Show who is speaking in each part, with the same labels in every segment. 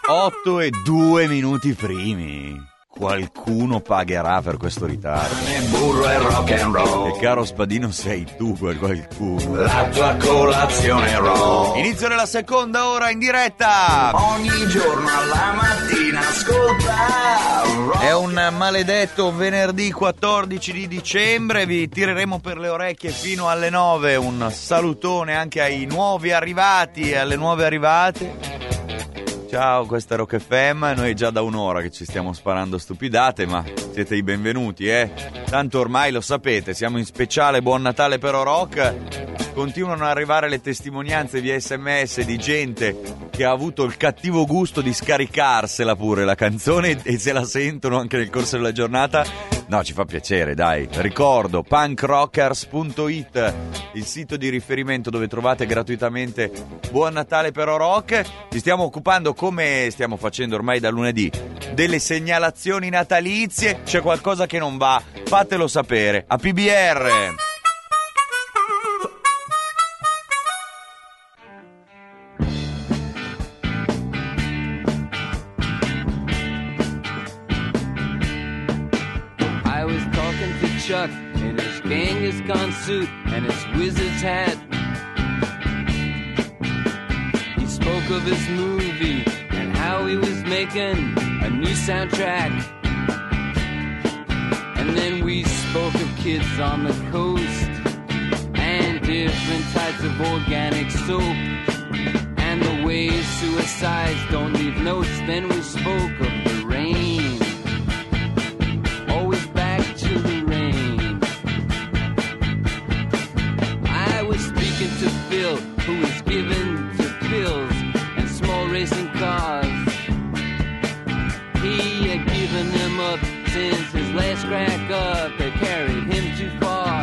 Speaker 1: 8:02 primi. Qualcuno pagherà per questo ritardo.
Speaker 2: Burro e rock and roll.
Speaker 1: E caro Spadino, sei tu quel qualcuno.
Speaker 2: La tua colazione roll.
Speaker 1: Inizio della seconda ora in diretta.
Speaker 2: Ogni giorno alla mattina ascolta rock.
Speaker 1: È un maledetto venerdì 14 di dicembre. Vi tireremo per le orecchie fino alle 9. Un salutone anche ai nuovi arrivati e alle nuove arrivate. Ciao, questa è Rock FM, noi è già da un'ora che ci stiamo sparando stupidate, ma siete i benvenuti, Tanto ormai lo sapete, siamo in speciale Buon Natale però Rock. Continuano ad arrivare le testimonianze via SMS di gente che ha avuto il cattivo gusto di scaricarsela pure la canzone e se la sentono anche nel corso della giornata. No, ci fa piacere, dai. Ricordo, punkrockers.it, il sito di riferimento dove trovate gratuitamente Buon Natale però Rock. Ci stiamo occupando, come stiamo facendo ormai da lunedì, delle segnalazioni natalizie. C'è qualcosa che non va, fatelo sapere a PBR.
Speaker 3: Chuck in his Genghis Khan suit and his wizard's hat. He spoke of his movie and how he was making a new soundtrack. And then we spoke of kids on the coast and different types of organic soap and the way suicides don't leave notes. Then we spoke of the rain. Always back to the rain. I was speaking to Phil, who was given to pills and small racing cars. He had given them up since his last crack up had carried him too far.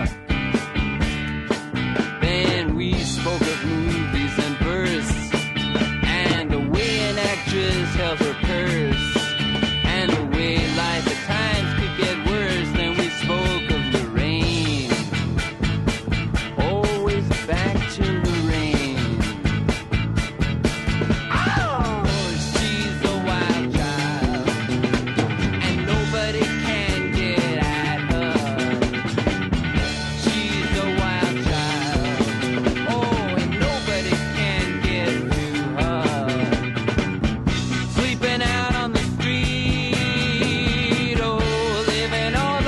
Speaker 3: Then we spoke of movies and bursts and the way an actress held her purse and the way life at times could get worse. Then we spoke of the rain. Always back to the rain. Oh, she's a wild child and nobody can get at her. She's a wild child. Oh, and nobody can get to her. Sleeping out on the street, oh, living all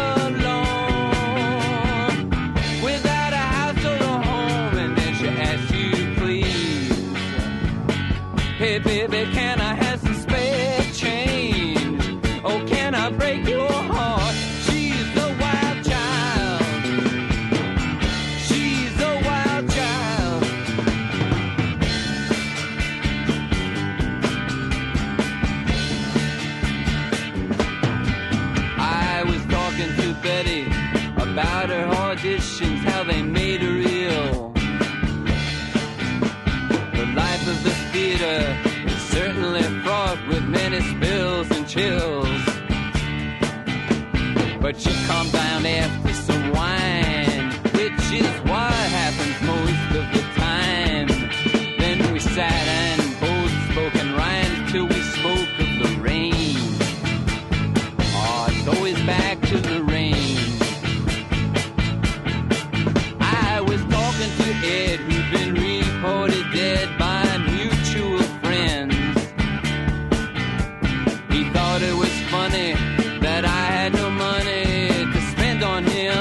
Speaker 3: alone, without a house or a home, and then she asks you, please, hey baby, can I have some spare change? Oh, can I break your heart? She's a wild child. She's a wild child. I was talking to Betty about her auditions, how they made her ill. The life of the theater is certainly fraught with many spills and chills. But she calmed down after some wine, which is what happens most of the time. Then we sat and both spoke in rhymes till we spoke of the rain. Oh, it's always back to the rain. I was talking to Ed, who'd been reported dead by mutual friends. He thought it was funny that I had no money to spend on him.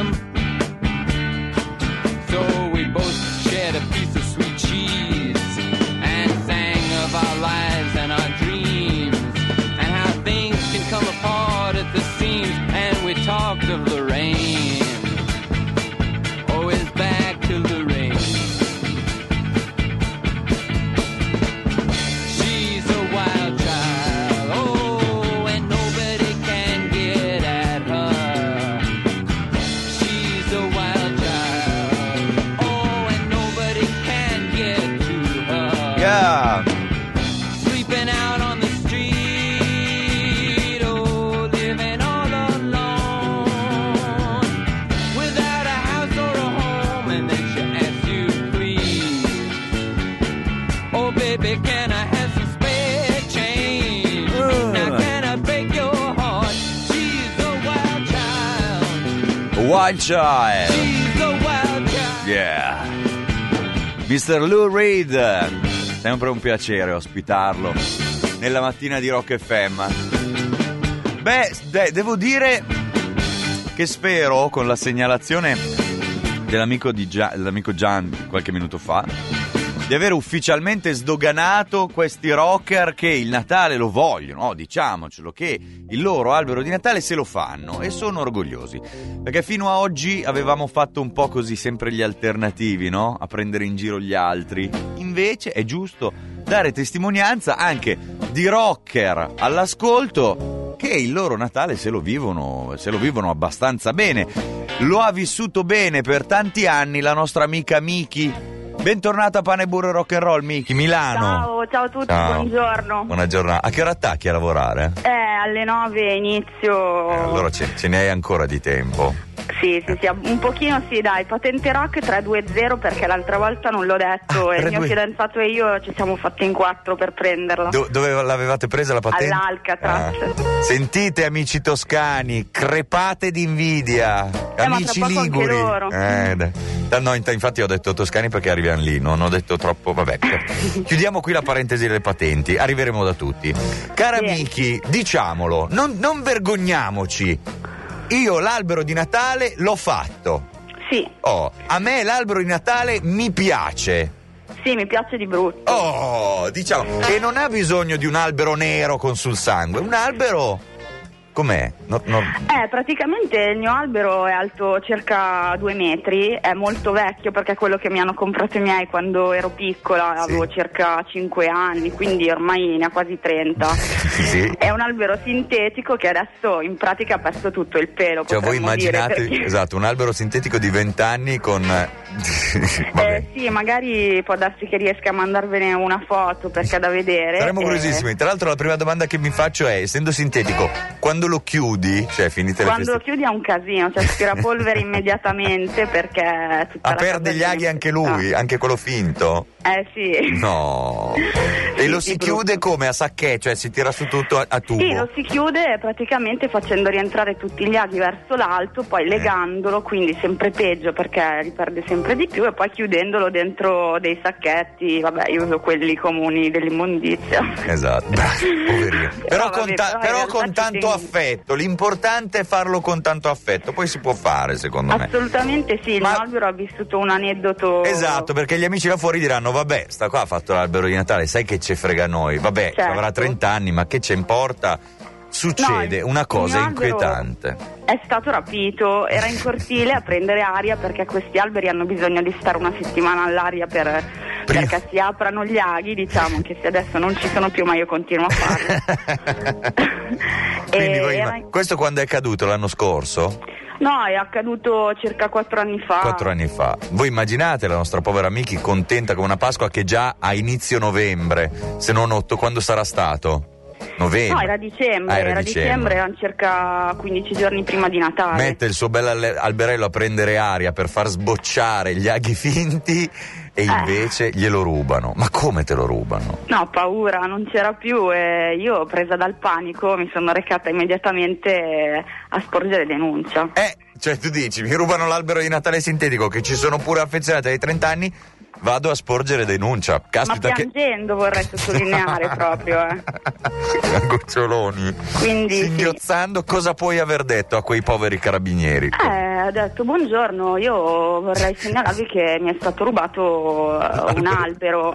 Speaker 1: Wild Child.
Speaker 3: She's a wild child.
Speaker 1: Yeah. Mr. Lou Reed. Sempre un piacere ospitarlo nella mattina di Rock FM. Beh, devo dire che spero, con la segnalazione dell'amico Gian qualche minuto fa, di aver ufficialmente sdoganato questi rocker che il Natale lo vogliono, diciamocelo, che il loro albero di Natale se lo fanno e sono orgogliosi, perché fino a oggi avevamo fatto un po' così, sempre gli alternativi, no? A prendere in giro gli altri. Invece è giusto dare testimonianza anche di rocker all'ascolto che il loro Natale se lo vivono abbastanza bene. Lo ha vissuto bene per tanti anni la nostra amica Miki. Bentornata a Pane Burro Rock and Roll, Miki, Milano.
Speaker 4: Ciao a tutti,
Speaker 1: Ciao.
Speaker 4: buongiorno.
Speaker 1: Buona giornata. A che ora attacchi a lavorare?
Speaker 4: Alle 9 inizio.
Speaker 1: Allora ce ne hai ancora di tempo.
Speaker 4: Sì, un pochino sì, dai, patente rock 320 perché l'altra volta non l'ho detto e il mio fidanzato e io ci siamo fatti in 4 per prenderla.
Speaker 1: Dove l'avevate presa la patente?
Speaker 4: All'Alcatraz.
Speaker 1: Sentite amici toscani, crepate d'invidia, amici
Speaker 4: ma tra poco
Speaker 1: liguri.
Speaker 4: anche loro.
Speaker 1: No, infatti ho detto toscani perché arriviamo lì, non ho detto troppo, vabbè. Chiudiamo qui la parentesi delle patenti, arriveremo da tutti. Cara Miki, diciamolo, non vergogniamoci. Io l'albero di Natale l'ho fatto.
Speaker 4: Sì.
Speaker 1: A me l'albero di Natale mi piace.
Speaker 4: Sì, mi piace di brutto.
Speaker 1: Diciamo, e non ha bisogno di un albero nero con sul sangue, un albero... Com'è?
Speaker 4: Praticamente il mio albero è alto circa 2 metri, è molto vecchio perché è quello che mi hanno comprato i miei quando ero piccola, avevo circa 5 anni, quindi ormai ne ha quasi 30.
Speaker 1: Sì.
Speaker 4: È un albero sintetico che adesso in pratica ha perso tutto il pelo.
Speaker 1: Cioè voi immaginate,
Speaker 4: perché...
Speaker 1: esatto, un albero sintetico di 20 anni con...
Speaker 4: sì, magari può darsi che riesca a mandarvene una foto perché è da vedere.
Speaker 1: Saremo curiosissimi. Tra l'altro la prima domanda che mi faccio è, essendo sintetico, quando lo chiudi, cioè finite le
Speaker 4: quando lo chiudi è un casino, cioè aspirapolvere immediatamente perché tutta
Speaker 1: perde gli aghi anche lui, anche quello finto?
Speaker 4: Sì.
Speaker 1: No. E
Speaker 4: Sì,
Speaker 1: lo si chiude come? A sacché? Cioè si tira su tutto a tubo?
Speaker 4: Sì, lo si chiude praticamente facendo rientrare tutti gli aghi verso l'alto, poi legandolo, quindi sempre peggio perché riperde sempre di più, e poi chiudendolo dentro dei sacchetti, vabbè, io uso quelli comuni dell'immondizia.
Speaker 1: Esatto, poverino. Però con tanto
Speaker 4: tengo.
Speaker 1: affetto, l'importante è farlo con tanto affetto, poi si può fare secondo me.
Speaker 4: Assolutamente sì, il mio albero ha vissuto un aneddoto.
Speaker 1: Esatto, perché gli amici là fuori diranno, vabbè, sta qua ha fatto l'albero di Natale, sai che ce frega a noi, vabbè,
Speaker 4: certo.
Speaker 1: Avrà 30 anni, ma che ce importa? Succede una cosa inquietante.
Speaker 4: È stato rapito, era in cortile a prendere aria perché questi alberi hanno bisogno di stare una settimana all'aria perché si aprano gli aghi, diciamo, anche se adesso non ci sono più, ma io continuo a farlo.
Speaker 1: Quindi questo quando è accaduto? L'anno scorso?
Speaker 4: No, è accaduto circa 4 anni fa.
Speaker 1: 4 anni fa. Voi immaginate la nostra povera Miki contenta come una Pasqua che già a inizio novembre, se non 8, quando sarà stato? Novembre.
Speaker 4: No, era dicembre, dicembre, erano circa 15 giorni prima di Natale.
Speaker 1: Mette il suo bel alberello a prendere aria per far sbocciare gli aghi finti e invece glielo rubano. Ma come te lo rubano?
Speaker 4: No, paura, non c'era più e io, presa dal panico, mi sono recata immediatamente a sporgere denuncia.
Speaker 1: Cioè tu dici, mi rubano l'albero di Natale sintetico che ci sono pure affezionati ai 30 anni, vado a sporgere denuncia. Caspita,
Speaker 4: ma piangendo vorrei sottolineare proprio.
Speaker 1: Goccioloni.
Speaker 4: Quindi
Speaker 1: singhiozzando, cosa puoi aver detto a quei poveri carabinieri?
Speaker 4: Ho detto buongiorno, io vorrei segnalarvi che mi è stato rubato un albero.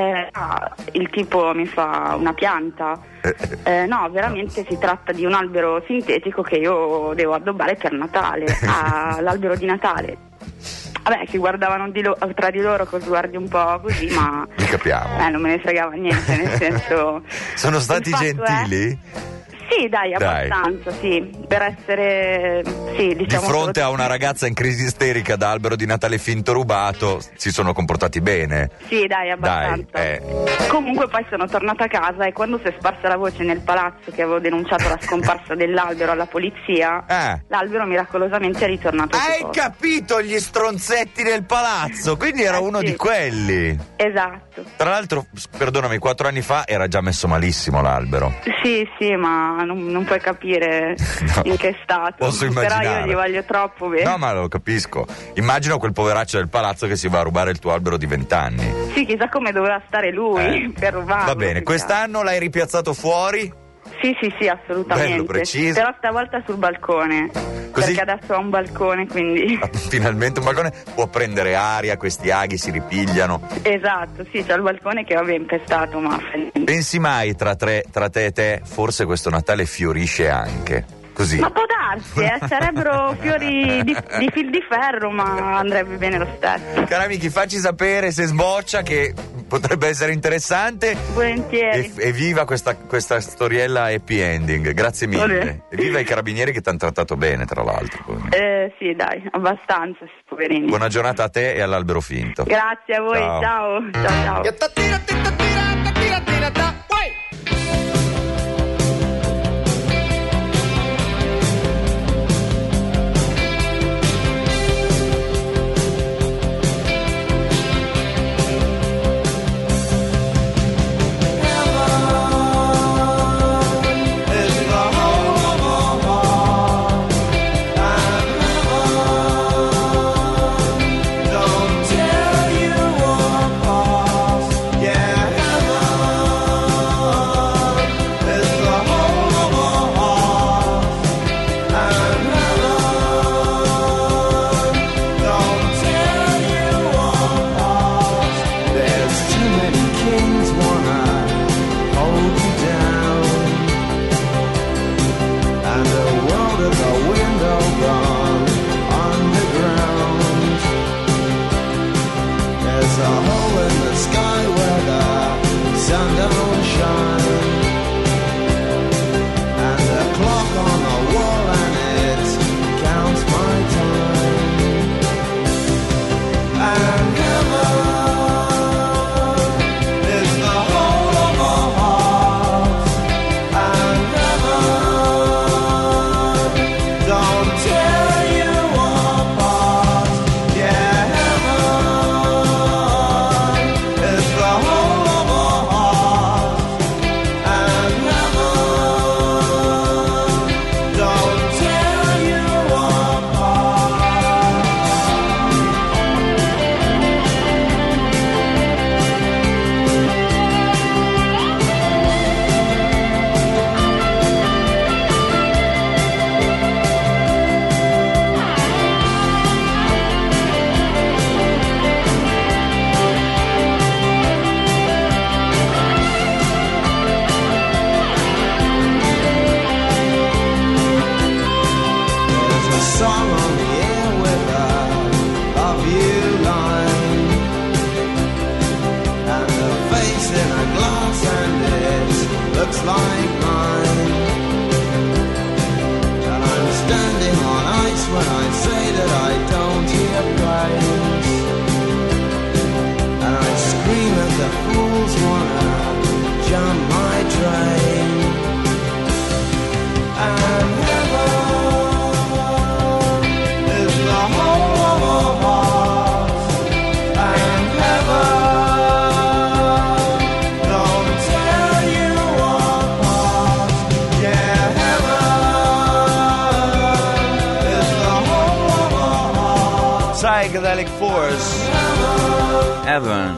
Speaker 4: Il tipo mi fa una pianta. No, veramente si tratta di un albero sintetico che io devo addobbare per Natale, l'albero di Natale. Vabbè, si guardavano tra di loro con sguardi un po' così, ma
Speaker 1: li capiamo.
Speaker 4: Non me ne fregava niente, nel senso.
Speaker 1: Sono stati gentili?
Speaker 4: Sì, dai, abbastanza, sì. Per essere, sì, diciamo.
Speaker 1: Di fronte a una ragazza in crisi isterica da albero di Natale finto rubato, si sono comportati bene.
Speaker 4: Sì, dai, abbastanza. Comunque poi sono tornata a casa e quando si è sparsa la voce nel palazzo che avevo denunciato la scomparsa dell'albero alla polizia, l'albero miracolosamente è ritornato.
Speaker 1: Hai capito, gli stronzetti del palazzo? Quindi era uno di quelli.
Speaker 4: Esatto.
Speaker 1: Tra l'altro, perdonami, 4 anni fa era già messo malissimo l'albero.
Speaker 4: Sì, ma non puoi capire in che stato.
Speaker 5: Posso immaginare.
Speaker 4: Però io gli voglio troppo bene.
Speaker 5: No, ma lo capisco. Immagino quel poveraccio del palazzo che si va a rubare il tuo albero di 20 anni.
Speaker 4: Sì, chissà come dovrà stare lui per rubarlo.
Speaker 5: Va bene, quest'anno l'hai ripiazzato fuori?
Speaker 4: Sì, assolutamente.
Speaker 5: Bello, preciso.
Speaker 4: Però stavolta sul balcone.
Speaker 5: Così?
Speaker 4: Perché adesso ho un balcone, quindi.
Speaker 5: Finalmente un balcone, può prendere aria, questi aghi si ripigliano.
Speaker 4: Esatto, sì, c'ho il balcone che vabbè è infestato, ma.
Speaker 5: Pensi mai tra te e te, forse questo Natale fiorisce anche? Così.
Speaker 4: Ma può darsi, sarebbero fiori di fil di ferro, ma andrebbe bene lo stesso.
Speaker 5: Cari amici, facci sapere se sboccia, che potrebbe essere interessante.
Speaker 4: Volentieri.
Speaker 5: E viva questa storiella happy ending, grazie mille.
Speaker 4: Olè.
Speaker 5: E viva i carabinieri che ti hanno trattato bene, tra l'altro.
Speaker 4: Sì, dai, abbastanza, poverini.
Speaker 5: Buona giornata a te e all'albero finto.
Speaker 4: Grazie a voi, ciao.
Speaker 1: Psychedelic Force, Heaven.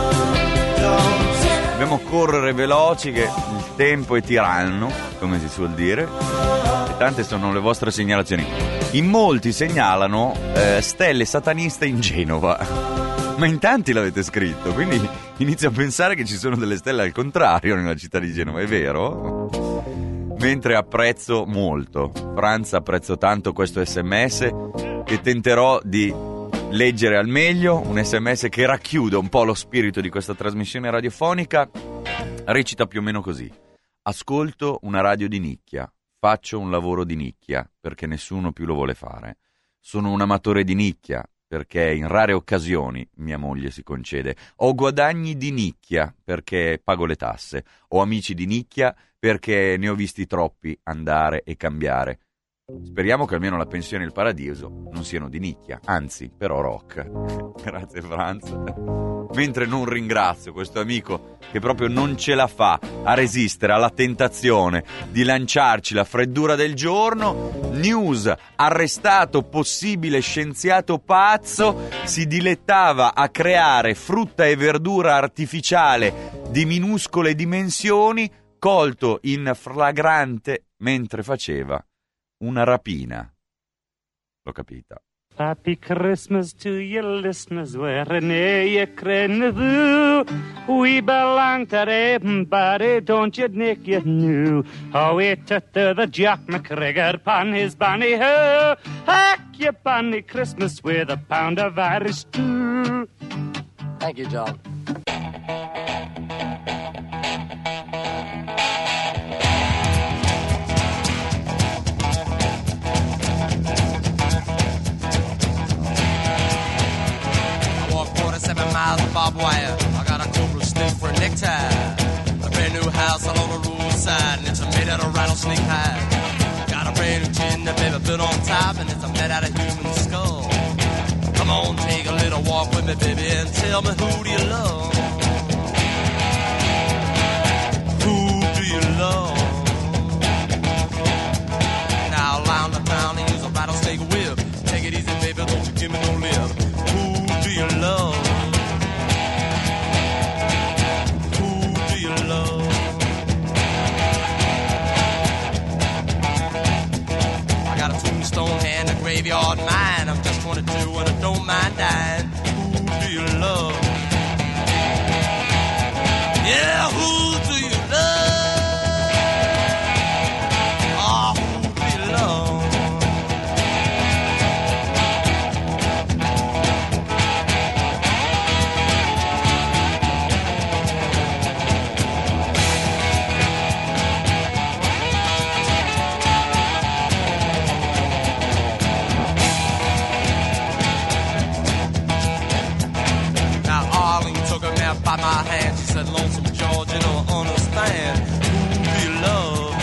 Speaker 1: Dobbiamo correre veloci che il tempo è tiranno, come si suol dire, e tante sono le vostre segnalazioni. In molti segnalano stelle sataniste in Genova, ma in tanti l'avete scritto, quindi inizio a pensare che ci sono delle stelle al contrario nella città di Genova, è vero? Mentre apprezzo molto, Franza, apprezzo tanto questo SMS che tenterò di leggere al meglio, un SMS che racchiude un po' lo spirito di questa trasmissione radiofonica. Recita più o meno così: ascolto una radio di nicchia, faccio un lavoro di nicchia perché nessuno più lo vuole fare, sono un amatore di nicchia perché in rare occasioni mia moglie si concede, ho guadagni di nicchia perché pago le tasse, ho amici di nicchia perché ne ho visti troppi andare e cambiare. Speriamo che almeno la pensione e il paradiso non siano di nicchia, anzi, però rock. Grazie Franz. Mentre non ringrazio questo amico che proprio non ce la fa a resistere alla tentazione di lanciarci la freddura del giorno. News: arrestato possibile scienziato pazzo, si dilettava a creare frutta e verdura artificiale di minuscole dimensioni, colto in flagrante mentre faceva una rapina. L'ho capita.
Speaker 6: Happy Christmas to your listeners, wherever you can. We belong to everybody, don't you, Nick, you knew. How we took the Jack McGregor upon his bonny hoe. Hack your bonny Christmas with a pound of Irish stew.
Speaker 7: Thank you, John.
Speaker 8: Miles of barbed wire. I got a cobra stick for a necktie. A brand new house all on the roadside, and it's made out of rattlesnake hide. Got a brand new chin that baby built on top, and it's made out of human skull. Come on, take a little walk with me, baby, and tell me who do you love? Who do you love? Now around the town and use a rattlesnake whip. Take it easy, baby, don't you give me no lip. Who do you love? Graveyard mine. I'm just 22 and I don't mind dying. Who do you love? Yeah, who do you love? Oh, who do you love? By my hand, she said, Lonesome George, you don't understand. Who do you love?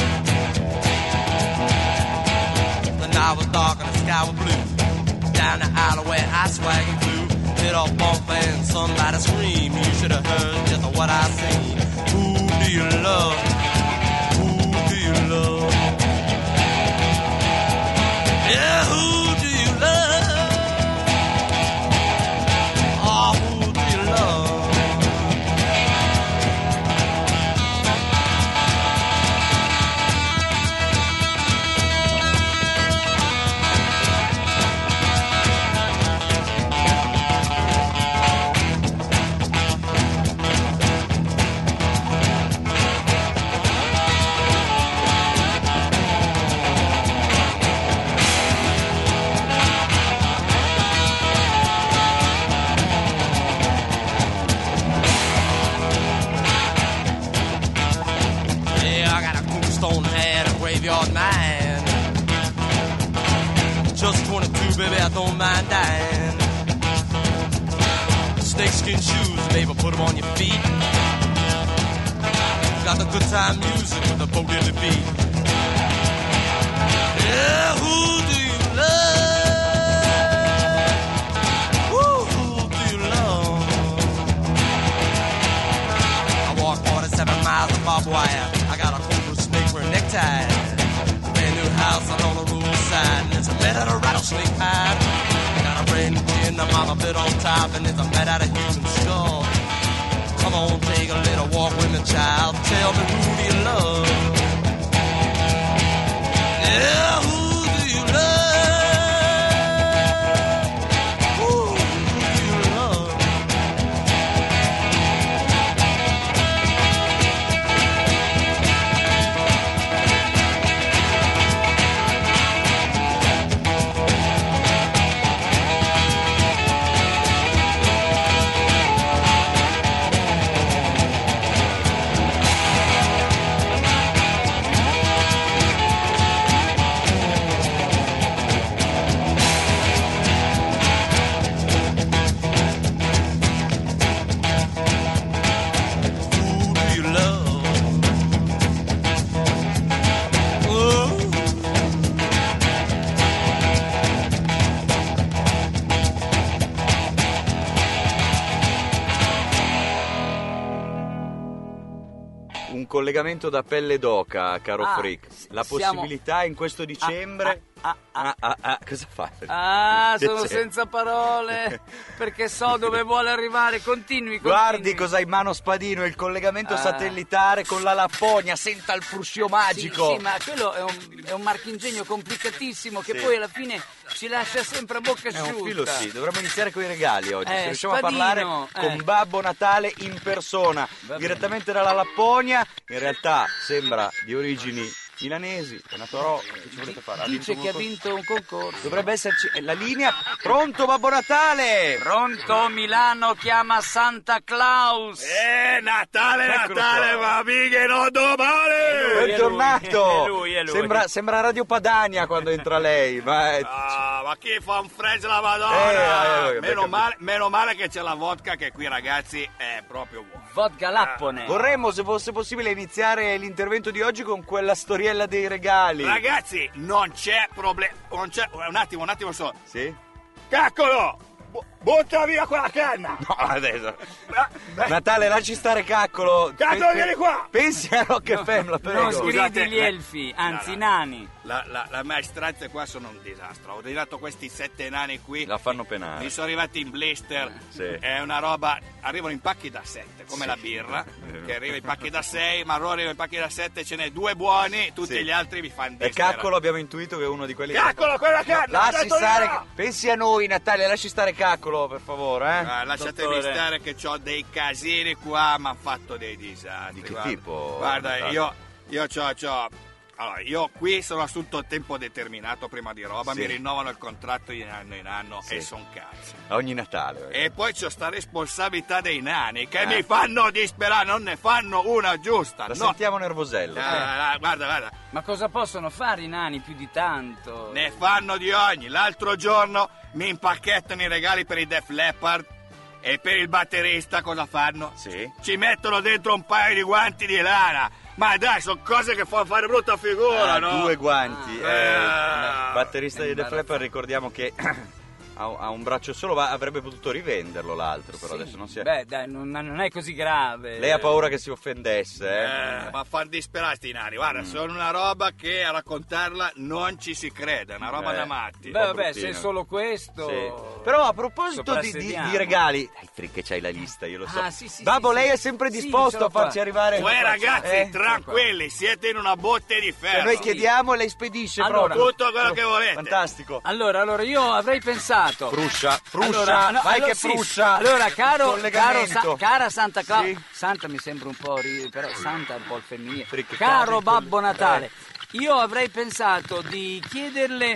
Speaker 8: The night was dark and the sky was blue. Down the alleyway, I swagging through. Hit off bump and somebody scream. You should have heard just what I seen. Who do you love? Who do you love? Yeah, who do you love? Oh, who do you love? Just 22, baby, I don't mind dying. Snakeskin shoes, baby, put them on your feet. Got the good time music with the boat in the beat. Yeah, who do you love? Who do you love? I walk 47 miles of barbed wire. I got a cobra snake for a necktie. Brand new house on the roadside, and it's made out of rattlesnake hide. Got a brand new chin, the mama bit on top, and it's made out of human skull. Come on, take a little walk with me, child. Tell me, who do you love? Yeah, who do you love? Who do you love?
Speaker 1: collegamento da pelle d'oca, caro Frick. La
Speaker 7: siamo-
Speaker 1: possibilità in questo dicembre... cosa fa? Che
Speaker 7: sono
Speaker 1: c'è?
Speaker 7: senza parole perché so dove vuole arrivare. Continui.
Speaker 1: Guardi cosa ha in mano Spadino, il collegamento satellitare con la Lapponia, senta il fruscio magico.
Speaker 7: Sì, ma quello è un marchingegno complicatissimo che
Speaker 1: Sì.
Speaker 7: poi alla fine ci lascia sempre a bocca
Speaker 1: È
Speaker 7: asciutta.
Speaker 1: un filo, sì. Dovremmo iniziare con i regali oggi. Se riusciamo
Speaker 7: Spadino,
Speaker 1: a parlare con Babbo Natale in persona,
Speaker 7: Va
Speaker 1: direttamente dalla Lapponia. In realtà sembra di origini milanesi, è nato a Roma. Che ci volete fare?
Speaker 7: Dice che ha vinto un concorso.
Speaker 1: Dovrebbe esserci la linea. Pronto, Babbo Natale?
Speaker 7: Pronto, Milano chiama Santa Claus.
Speaker 9: Natale,
Speaker 1: Eccolo
Speaker 9: Natale,
Speaker 1: qua.
Speaker 9: ma mica non domani!
Speaker 1: Bentornato!
Speaker 7: È lui.
Speaker 1: Sembra Radio Padania quando entra lei, ma
Speaker 9: Ma chi fa un freddo la Madonna?
Speaker 1: Meno
Speaker 9: meno male che c'è la vodka che qui, ragazzi, è proprio buona.
Speaker 7: Vodka Lappone.
Speaker 1: vorremmo, se fosse possibile, iniziare l'intervento di oggi con quella storiella dei regali.
Speaker 9: Ragazzi, non c'è problema. Non c'è. Un attimo solo.
Speaker 1: Sì?
Speaker 9: Caccolo! Butta via quella canna!
Speaker 1: No, adesso. Natale, lasci stare Caccolo.
Speaker 9: Caccolo, vieni qua!
Speaker 1: Pensi a Rockefeller, la prego.
Speaker 7: Non
Speaker 9: Scusate,
Speaker 7: sgridi gli elfi, anzi i nani.
Speaker 9: La maestranza qua sono un disastro. Ho ordinato questi 7 nani qui.
Speaker 1: La fanno penare.
Speaker 9: Mi sono arrivati in blister.
Speaker 1: Sì.
Speaker 9: È una roba. Arrivano in pacchi da 7, come la birra. Che arriva in pacchi da 6, ma allora arriva in pacchi da 7, ce n'è 2 buoni, tutti
Speaker 1: Sì.
Speaker 9: gli altri mi fanno
Speaker 1: E
Speaker 9: disperare.
Speaker 1: Caccolo abbiamo intuito che è uno di quelli.
Speaker 9: Caccolo, quella canna!
Speaker 1: Lasci
Speaker 9: ho detto di
Speaker 1: stare.
Speaker 9: no!
Speaker 1: Pensi a noi, Natale, lasci stare Caccolo, per favore,
Speaker 9: Lasciatemi
Speaker 7: Dottore.
Speaker 9: stare che ho dei casini qua, mi hanno fatto dei disastri.
Speaker 1: Di che
Speaker 9: guarda.
Speaker 1: tipo?
Speaker 9: Guarda,
Speaker 1: Natale?
Speaker 9: io c'ho. Allora, io qui sono assunto a tempo determinato prima di roba,
Speaker 1: Sì.
Speaker 9: mi rinnovano il contratto di anno in anno
Speaker 1: Sì.
Speaker 9: e son cazzi.
Speaker 1: Ogni Natale.
Speaker 9: E poi c'ho sta responsabilità dei nani che mi fanno disperare, non ne fanno una giusta.
Speaker 1: La
Speaker 9: no.
Speaker 1: sentiamo nervosello.
Speaker 9: Guarda,
Speaker 7: Ma cosa possono fare i nani più di tanto?
Speaker 9: ne fanno di ogni. L'altro giorno mi impacchettano i regali per i Def Leppard e per il batterista cosa fanno?
Speaker 1: Sì.
Speaker 9: Ci mettono dentro un paio di guanti di lana. Ma dai, sono cose che fanno fare brutta figura, no?
Speaker 1: 2 guanti.
Speaker 9: Ah.
Speaker 1: Batterista di Def Leppard, ricordiamo che ha un braccio solo, avrebbe potuto rivenderlo l'altro, però adesso non si è.
Speaker 7: Beh, dai, non è così grave.
Speaker 1: Lei ha paura che si offendesse,
Speaker 9: Ma fanno disperare sti nani. Guarda, sono una roba che a raccontarla non ci si crede, è una roba da matti.
Speaker 7: Beh, vabbè,
Speaker 1: bruttino.
Speaker 7: se è solo questo.
Speaker 1: Sì. Però a proposito di
Speaker 7: soprassediamo.
Speaker 1: regali, dai Frick, che c'hai la lista, io lo so.
Speaker 7: Sì,
Speaker 1: Babbo,
Speaker 7: sì,
Speaker 1: lei
Speaker 7: sì.
Speaker 1: è sempre
Speaker 7: Sì,
Speaker 1: disposto
Speaker 7: ce l'ho
Speaker 1: a farci
Speaker 7: qua.
Speaker 1: arrivare.
Speaker 9: Uè ragazzi,
Speaker 1: Eh?
Speaker 9: tranquilli, siete in una botte di ferro.
Speaker 1: Noi chiediamo e lei spedisce
Speaker 7: Allora,
Speaker 1: proprio.
Speaker 9: tutto quello che volete.
Speaker 1: Fantastico.
Speaker 7: Allora, io avrei pensato.
Speaker 1: Fruscia,
Speaker 7: Allora, no,
Speaker 1: vai
Speaker 7: allora,
Speaker 1: che
Speaker 7: sì.
Speaker 1: fruscia.
Speaker 7: Allora,
Speaker 1: Collegamento.
Speaker 7: cara Santa Claus.
Speaker 1: Sì.
Speaker 7: Santa mi sembra un po'. Però Santa è un po' il femminile.
Speaker 1: Frick,
Speaker 7: Caro
Speaker 1: caro,
Speaker 7: Babbo Natale, io avrei pensato di chiederle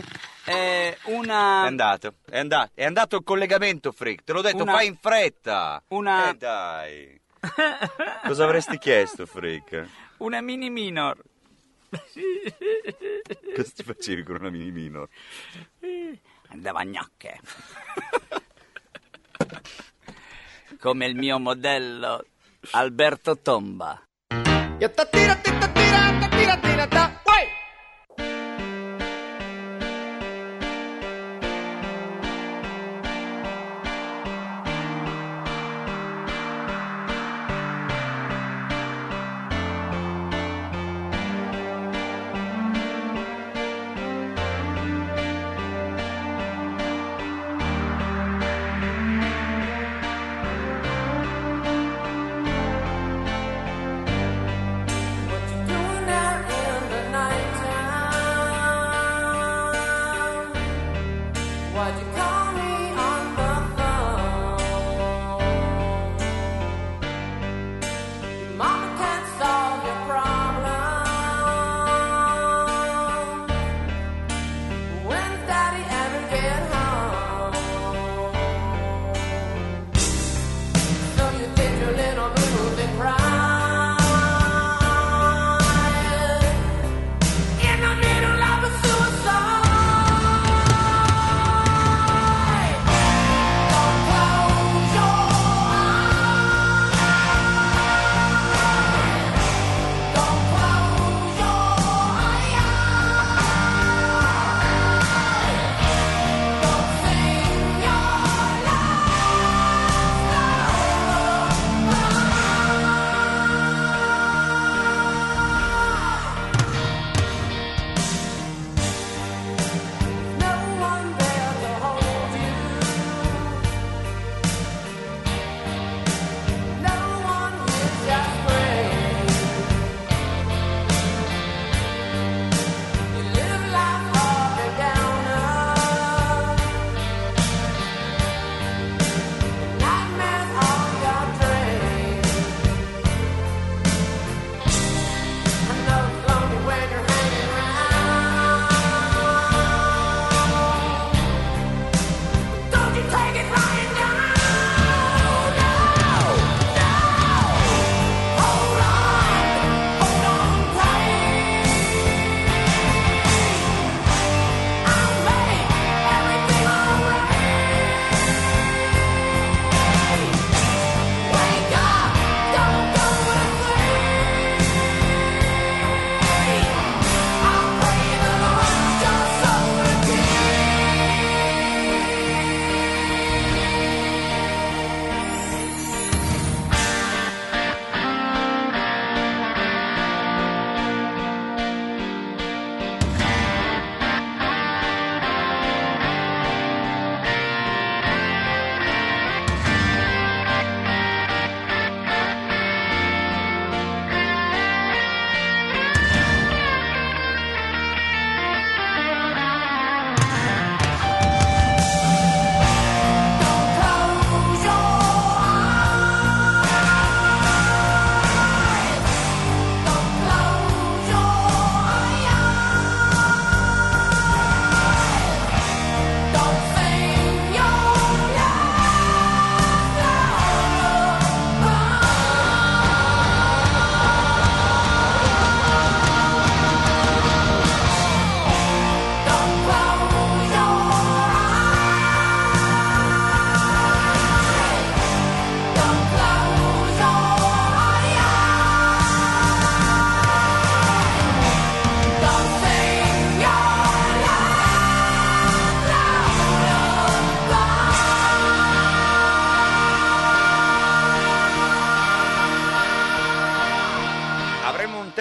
Speaker 7: una.
Speaker 1: È andato il collegamento, Frick. Te l'ho detto,
Speaker 7: Una-
Speaker 1: fai in fretta.
Speaker 7: Una.
Speaker 1: Dai. Cosa avresti chiesto, Frick?
Speaker 7: Una mini minor.
Speaker 1: Cosa ti facevi con una mini minor?
Speaker 7: Andava a gnocche. Come il mio modello Alberto Tomba.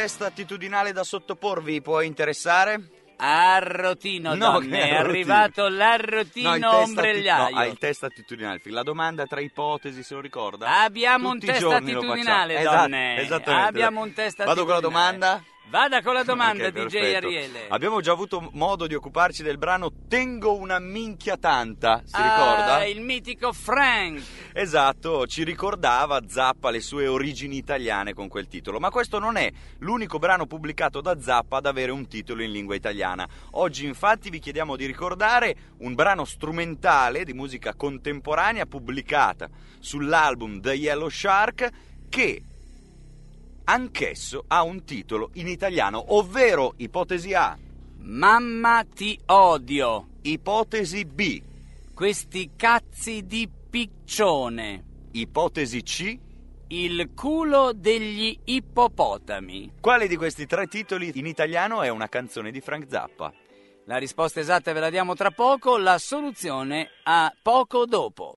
Speaker 1: test attitudinale da sottoporvi, può interessare?
Speaker 7: Arrotino,
Speaker 1: No,
Speaker 7: donne,
Speaker 1: che
Speaker 7: è
Speaker 1: arrotino?
Speaker 7: arrivato l'arrotino
Speaker 1: il test
Speaker 7: ombrigliaio.
Speaker 1: No, il test attitudinale. La domanda tra ipotesi, se lo ricorda?
Speaker 7: Abbiamo
Speaker 1: Tutti
Speaker 7: un
Speaker 1: i
Speaker 7: test
Speaker 1: giorni lo
Speaker 7: attitudinale,
Speaker 1: facciamo.
Speaker 7: donne.
Speaker 1: Esattamente.
Speaker 7: Abbiamo un test
Speaker 1: Vado con la
Speaker 7: attitudinale.
Speaker 1: domanda?
Speaker 7: Vada con la domanda,
Speaker 1: Ok,
Speaker 7: DJ
Speaker 1: perfetto.
Speaker 7: Ariele.
Speaker 1: Abbiamo già avuto modo di occuparci del brano Tengo una minchia tanta, si ricorda?
Speaker 7: Il mitico Frank.
Speaker 1: Esatto, ci ricordava Zappa le sue origini italiane con quel titolo, ma questo non è l'unico brano pubblicato da Zappa ad avere un titolo in lingua italiana. Oggi infatti vi chiediamo di ricordare un brano strumentale di musica contemporanea pubblicata sull'album The Yellow Shark che anch'esso ha un titolo in italiano, ovvero ipotesi A,
Speaker 7: Mamma ti odio.
Speaker 1: ipotesi B,
Speaker 7: Questi cazzi di piccione.
Speaker 1: ipotesi C.
Speaker 7: Il culo degli ippopotami.
Speaker 1: Quale di questi tre titoli in italiano è una canzone di Frank Zappa?
Speaker 7: La risposta esatta ve la diamo tra poco, la soluzione a poco dopo.